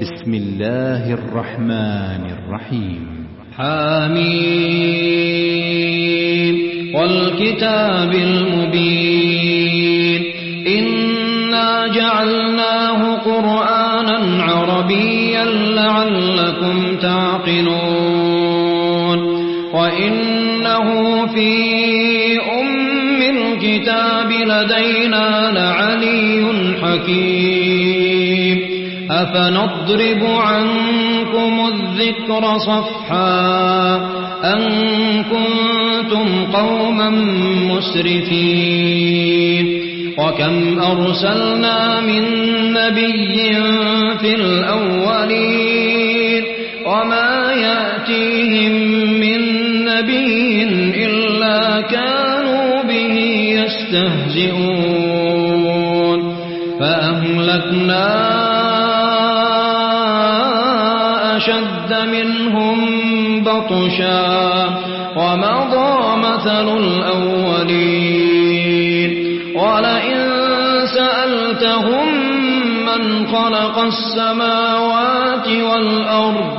بسم الله الرحمن الرحيم. حميم والكتاب المبين إنا جعلناه قرآنا عربيا لعلكم تعقلون وإنه في أم الكتاب لدينا لعلي حكيم أفنضرب عنكم الذكر صفحا أن كنتم قوما مسرفين وكم أرسلنا من نبي في الأولين وما يأتيهم من نبي إلا كانوا به يستهزئون فأهلكنا أشد منهم بطشا ومضى مثل الأولين ولئن سألتهم من خلق السماوات والأرض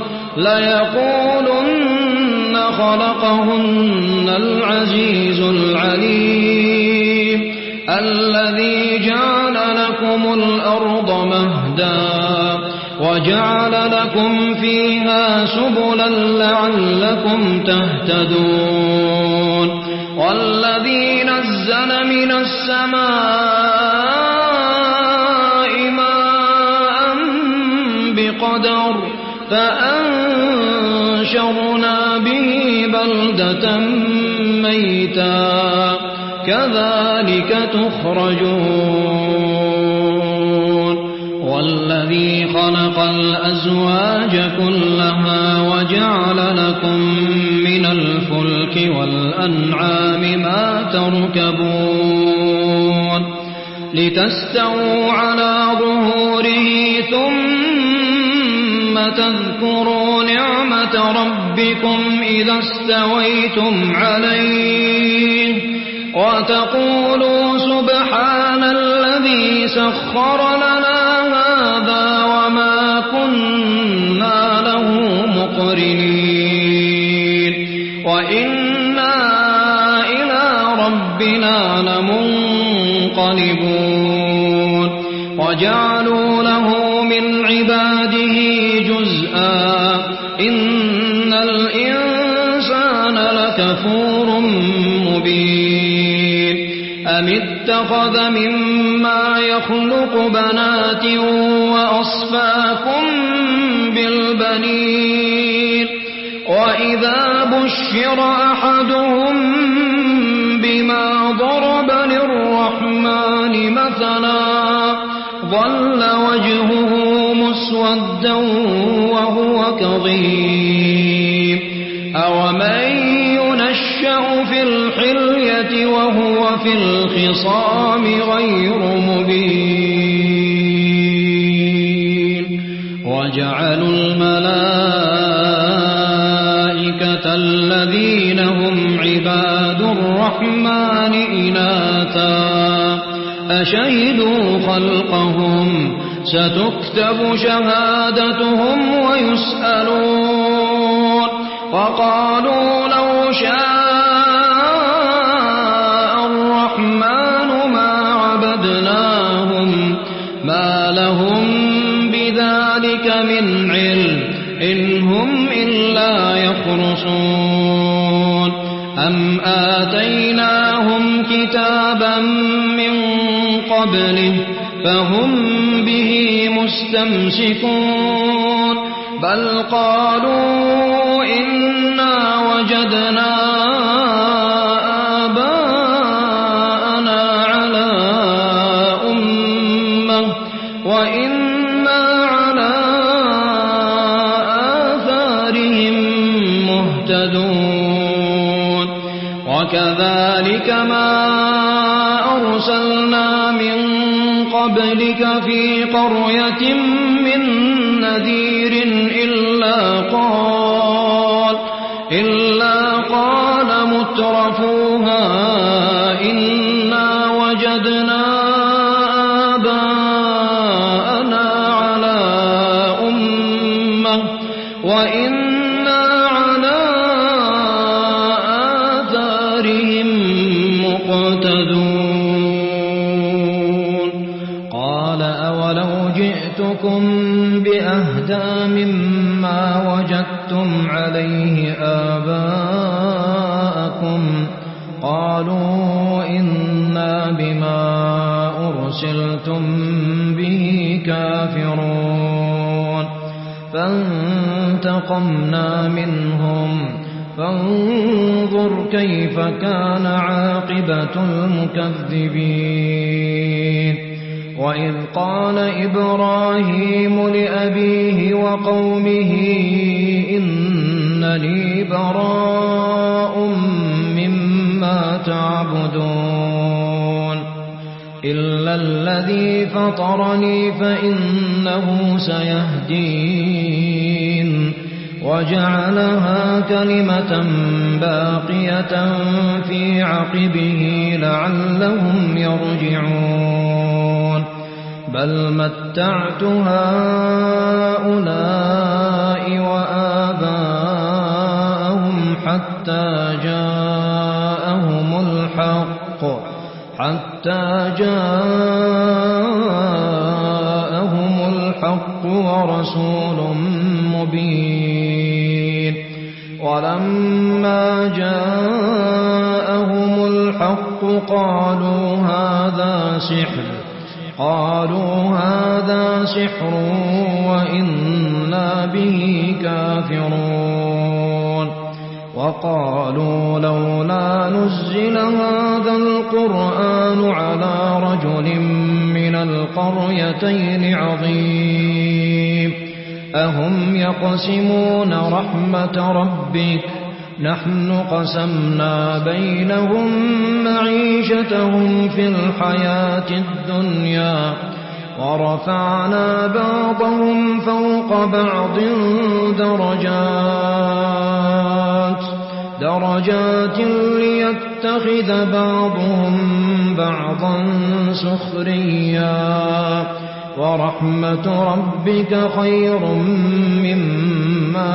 ليقولن خلقهن العزيز العليم الذي جعل لكم الأرض مهدا وجعل لكم فيها سبلا لعلكم تهتدون والذي نزل من السماء ماء بقدر فأنشرنا به بلدة ميتا كذلك تخرجون والذي خلق الأزواج كلها وجعل لكم من الفلك والأنعام ما تركبون لتستووا على ظهوره ثم تذكروا نعمة ربكم إذا استويتم عليه وتقولوا سبحان الذي سخر لنا هذا وما كنا له مقرنين وإنا إلى ربنا لمنقلبون وجعلوا له من عباده جزءا إن الإنسان لكفور مبين أم اتخذ مما يخلق بنات وأصفاكم بالبنين وإذا بشر أحدهم بما ضرب للرحمن مثلا ظل وجهه مسودا وهو كظيم أومن ينشأ في الحلية وهو في الخصام غير مبين وجعلوا الملائكة الذين هم عباد الرحمن إناثا أشهدوا خلقهم ستكتب شهادتهم ويسألون وقالوا لو شاء الرحمن ما عبدناهم ما لهم بذلك من علم إن هم إلا يخرصون أم آتيناهم كتابا من قبله فهم به مستمسكون بل قالوا إنا وجدنا آباءنا على أمة وإنا على آثارهم مهتدون وكذلك ما أرسلنا من قبلك في قرية من نذير إلا قال مترفوها إنا وجدنا آباءنا على وإنا على آثارهم مقتدون قال أولو جئتكم بأهدى مما وجدتم عليه آباءكم قالوا إنا بما أرسلتم به كافرون فانتقمنا منهم فانظر كيف كان عاقبة المكذبين وإذ قال إبراهيم لأبيه وقومه إنني براء مما تعبدون إلا الذي فطرني فإنه سيهدين وجعلها كلمة باقية في عقبه لعلهم يرجعون بل متعت هؤلاء وآباءهم حتى جاءهم الحق ورسول مبين ولما جاءهم الحق قالوا هذا سحر وإنا به كافرون وقالوا لولا نزل هذا القرآن على رجل من القريتين عظيم أهم يقسمون رحمة ربك نحن قسمنا بينهم معيشتهم في الحياة الدنيا ورفعنا بعضهم فوق بعض درجات ليتخذ بعضهم بعضا سخريا ورحمة ربك خير مما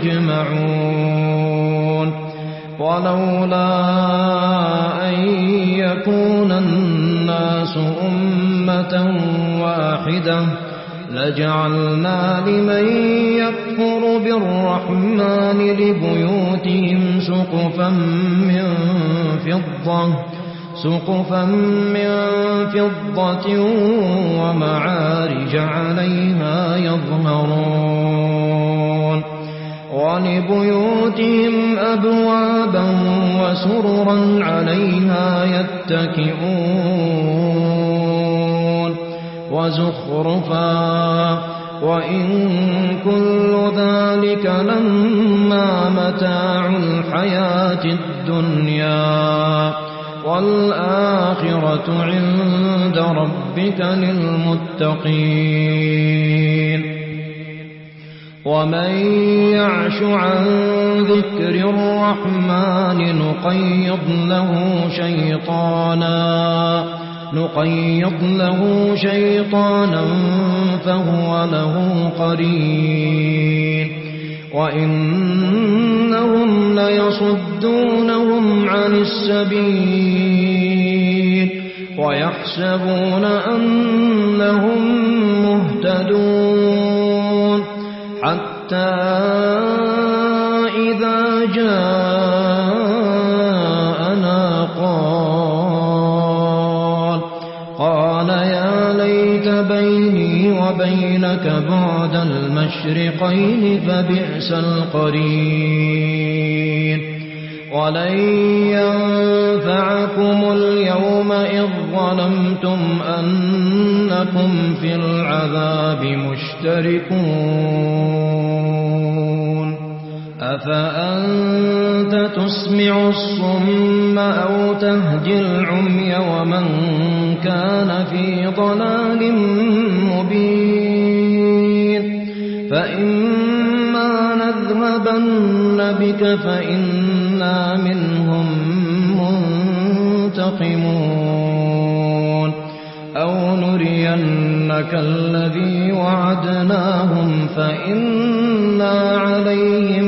يجمعون ولولا أن يكون الناس أمة واحدة لجعلنا لمن يكفر بالرحمن لبيوتهم سقفا من فضة ومعارج عليها يظهرون ولبيوتهم أبوابا وسررا عليها يتكئون وزخرفا وإن كل ذلك لما متاع الحياة الدنيا والآخرة عند ربك للمتقين ومن يعش عن ذكر الرحمن نقيض له شيطانا فهو له قرين وإنهم ليصدونهم عن السبيل ويحسبون أنهم مهتدون حتى إذا جاءنا قال يا ليت بيني وبينك بعد المشرقين فبئس القرين ولن ينفعكم اليوم إذ ظلمتم أنكم في العذاب مشتركون أفأنت تسمع الصم أو تهدي العمي ومن كان في ضلال مبين فإما نذهبن بك فإنا منهم منتقمون أو نرين كالذي وعدناهم فإنا عليهم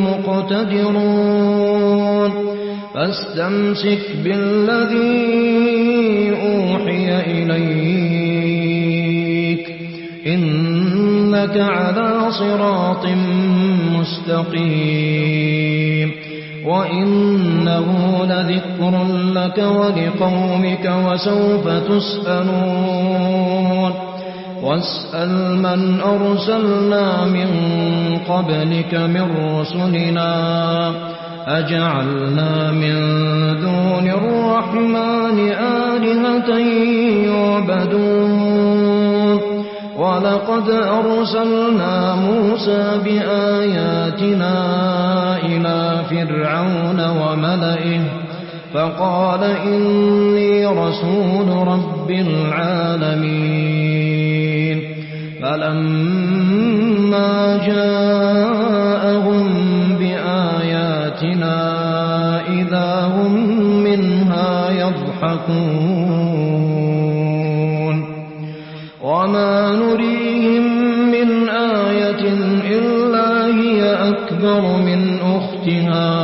مقتدرون فاستمسك بالذي أوحي إليك إنك على صراط مستقيم وإنه لذكر لك ولقومك وسوف تسألون واسأل من أرسلنا من قبلك من رسلنا أجعلنا من دون الرحمن آلهة يعبدون ولقد أرسلنا موسى بآياتنا إلى فرعون وملئه فقال إني رسول رب العالمين فلما جاءهم بآياتنا إذا هم منها يضحكون وما نريهم من آية إلا هي أكبر من أختها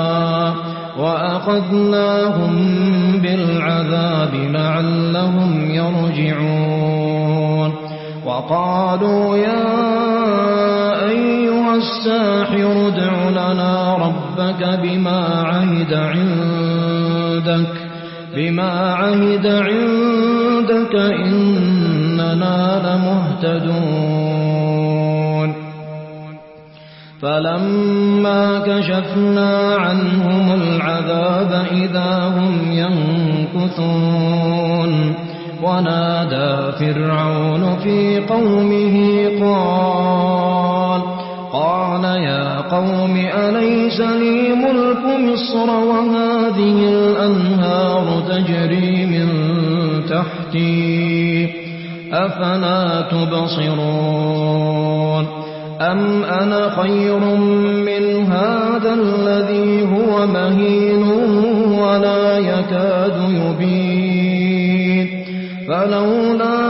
وأخذناهم بالعذاب لعلهم يرجعون وقالوا يا أيها الساحر ادع لنا ربك بما عهد عندك إننا لمهتدون فلما كشفنا عنهم العذاب إذا هم ينكثون ونادى فرعون في قومه قال يا قوم أليس لي ملك مصر وهذه الأنهار تجري من تحتي أفلا تبصرون أم أنا خير من هذا الذي هو مهين ولا يكاد يبين فلولا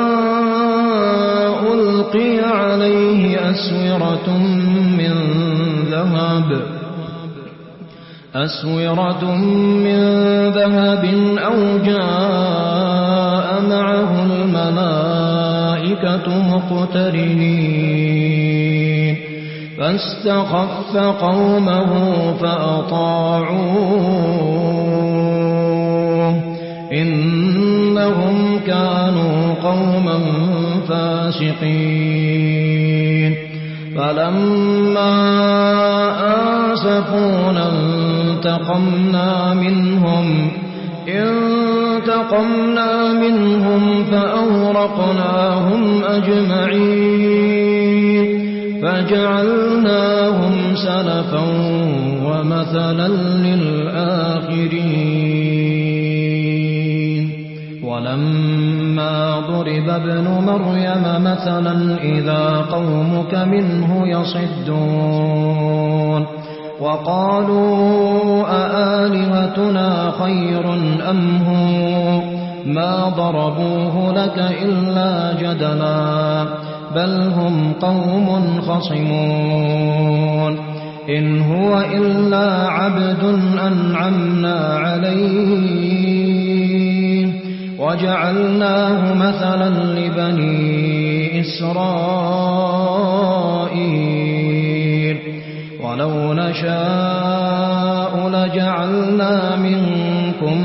ألقي عليه أسورة من ذهب أو جاء معه الملائكة مقترنين فاستخف قومه فأطاعوه إنهم كانوا قوما فاسقين فلما آسفونا انتقمنا منهم فأغرقناهم أجمعين فجعلناهم سلفا ومثلا للآخرين ولما ضرب ابن مريم مثلا إذا قومك منه يصدون وقالوا أآلهتنا خير أم هو ما ضربوه لك إلا جدلا بل هم قوم خصمون إن هو إلا عبد أنعمنا عليه وجعلناه مثلا لبني إسرائيل ولو نشاء لجعلنا منكم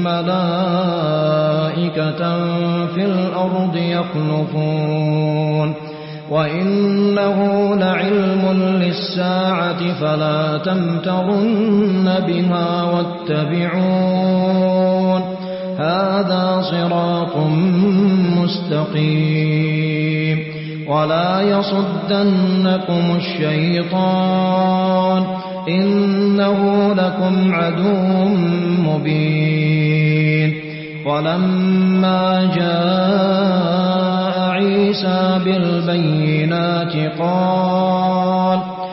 ملائكة في الأرض يخلفون وإنه لعلم للساعة فلا تمترن بها واتبعون هذا صراط مستقيم ولا يصدنكم الشيطان إنه لكم عدو مبين ولما جاء عيسى بالبينات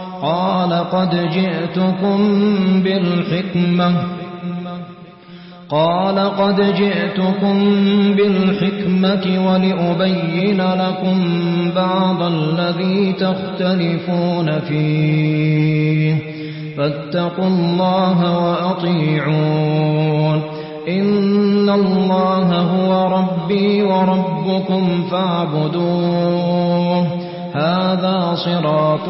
قال قد جئتكم قال قد جئتكم بالحكمة ولأبين لكم بعض الذي تختلفون فيه فاتقوا الله وأطيعون إن الله هو ربي وربكم فاعبدوه هذا صراط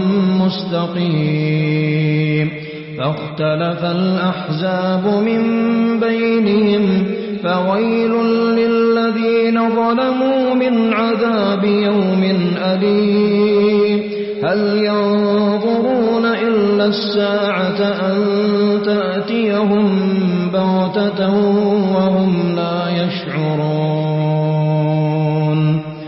مستقيم فاختلف الأحزاب من بينهم فويل للذين ظلموا من عذاب يوم أليم هل ينظرون إلا الساعة أن تأتيهم بغتة وهم لا يشعرون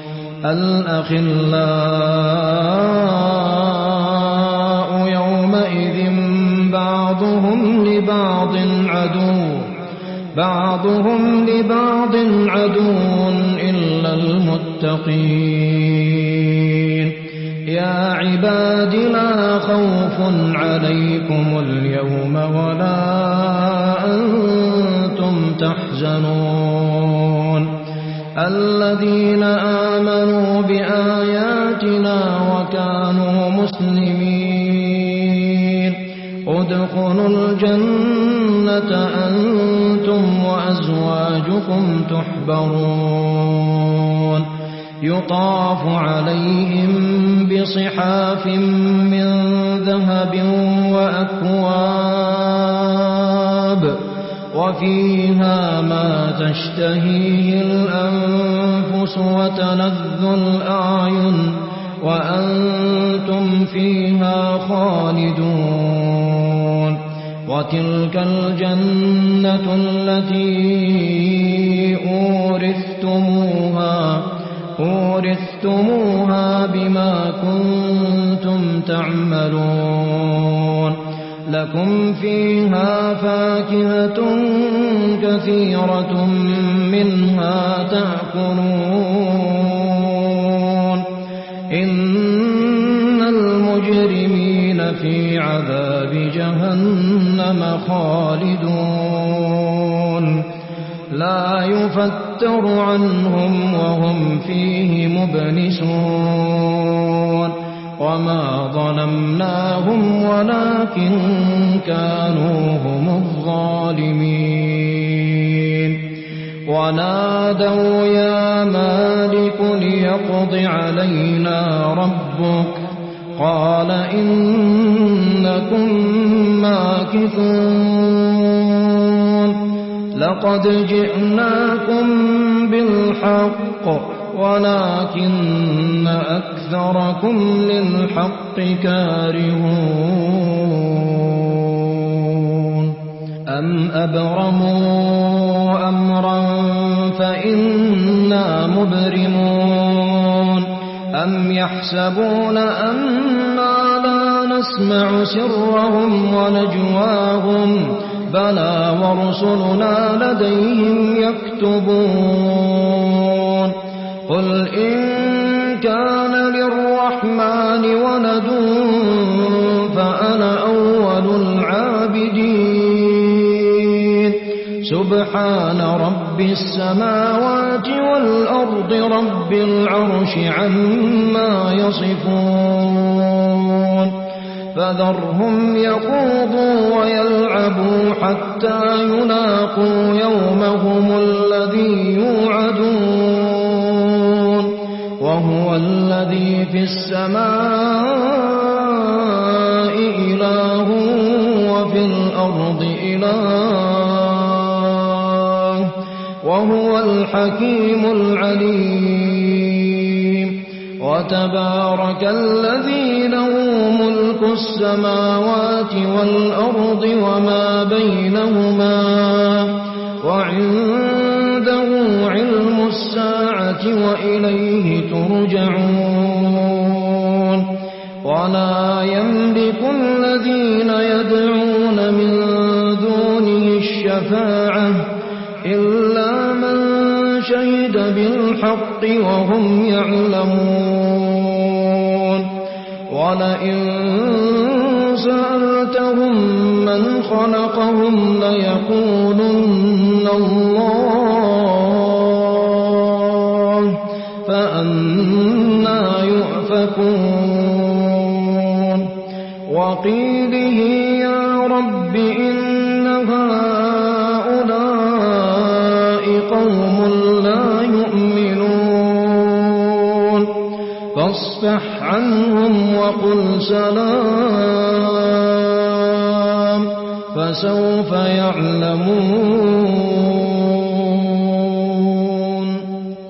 الأخلاء يومئذ بعضهم لبعض عدو إلا المتقين يا عباد لا خوف عليكم اليوم ولا أنتم تحزنون الذين آمنوا بآياتنا وكانوا مسلمين ادخلوا الجنة أنتم وأزواجكم تحبرون يطاف عليهم بصحاف من ذهب وأكواب وفيها ما تشتهيه الأنفس وتلذ الأعين وأنتم فيها خالدون وتلك الجنة التي أورثتموها بما كنتم تعملون لكم فيها فاكهة كثيرة منها تأكلون إن المجرمين في عذاب جهنم خالدون لا يفتر عنهم وهم فيه مبلسون وما ظلمناهم ولكن كانوا هم الظالمين ونادوا يا مالك ليقض علينا ربك قال إنكم ماكثون لقد جئناكم بالحق ولكن أكثركم للحق كارهون أم أبرموا أمرا فإنا مبرمون أم يحسبون أنا لا نسمع سرهم ونجواهم بلى ورسلنا لديهم يكتبون قل إن كان للرحمن ولد فأنا أول العابدين سبحان رب السماوات والأرض رب العرش عما يصفون فذرهم يخوضوا ويلعبوا حتى يلاقوا يومهم الذي يوعدون وهو الذي في السماء إله وفي الأرض إله وهو الحكيم العليم وتبارك الذي له ملك السماوات والأرض وما بينهما وعنده علم الساعة وإليه ترجعون ولا يملك الذين يدعون من دونه الشفاعة إلا من شهد بالحق وهم يعلمون ولئن سألتهم من خلقهم ليقولن الله فأنى يؤفكون وقيله يا رب إن هؤلاء قوم لا يؤمنون فاصفح عنهم وقل سلام فسوف يعلمون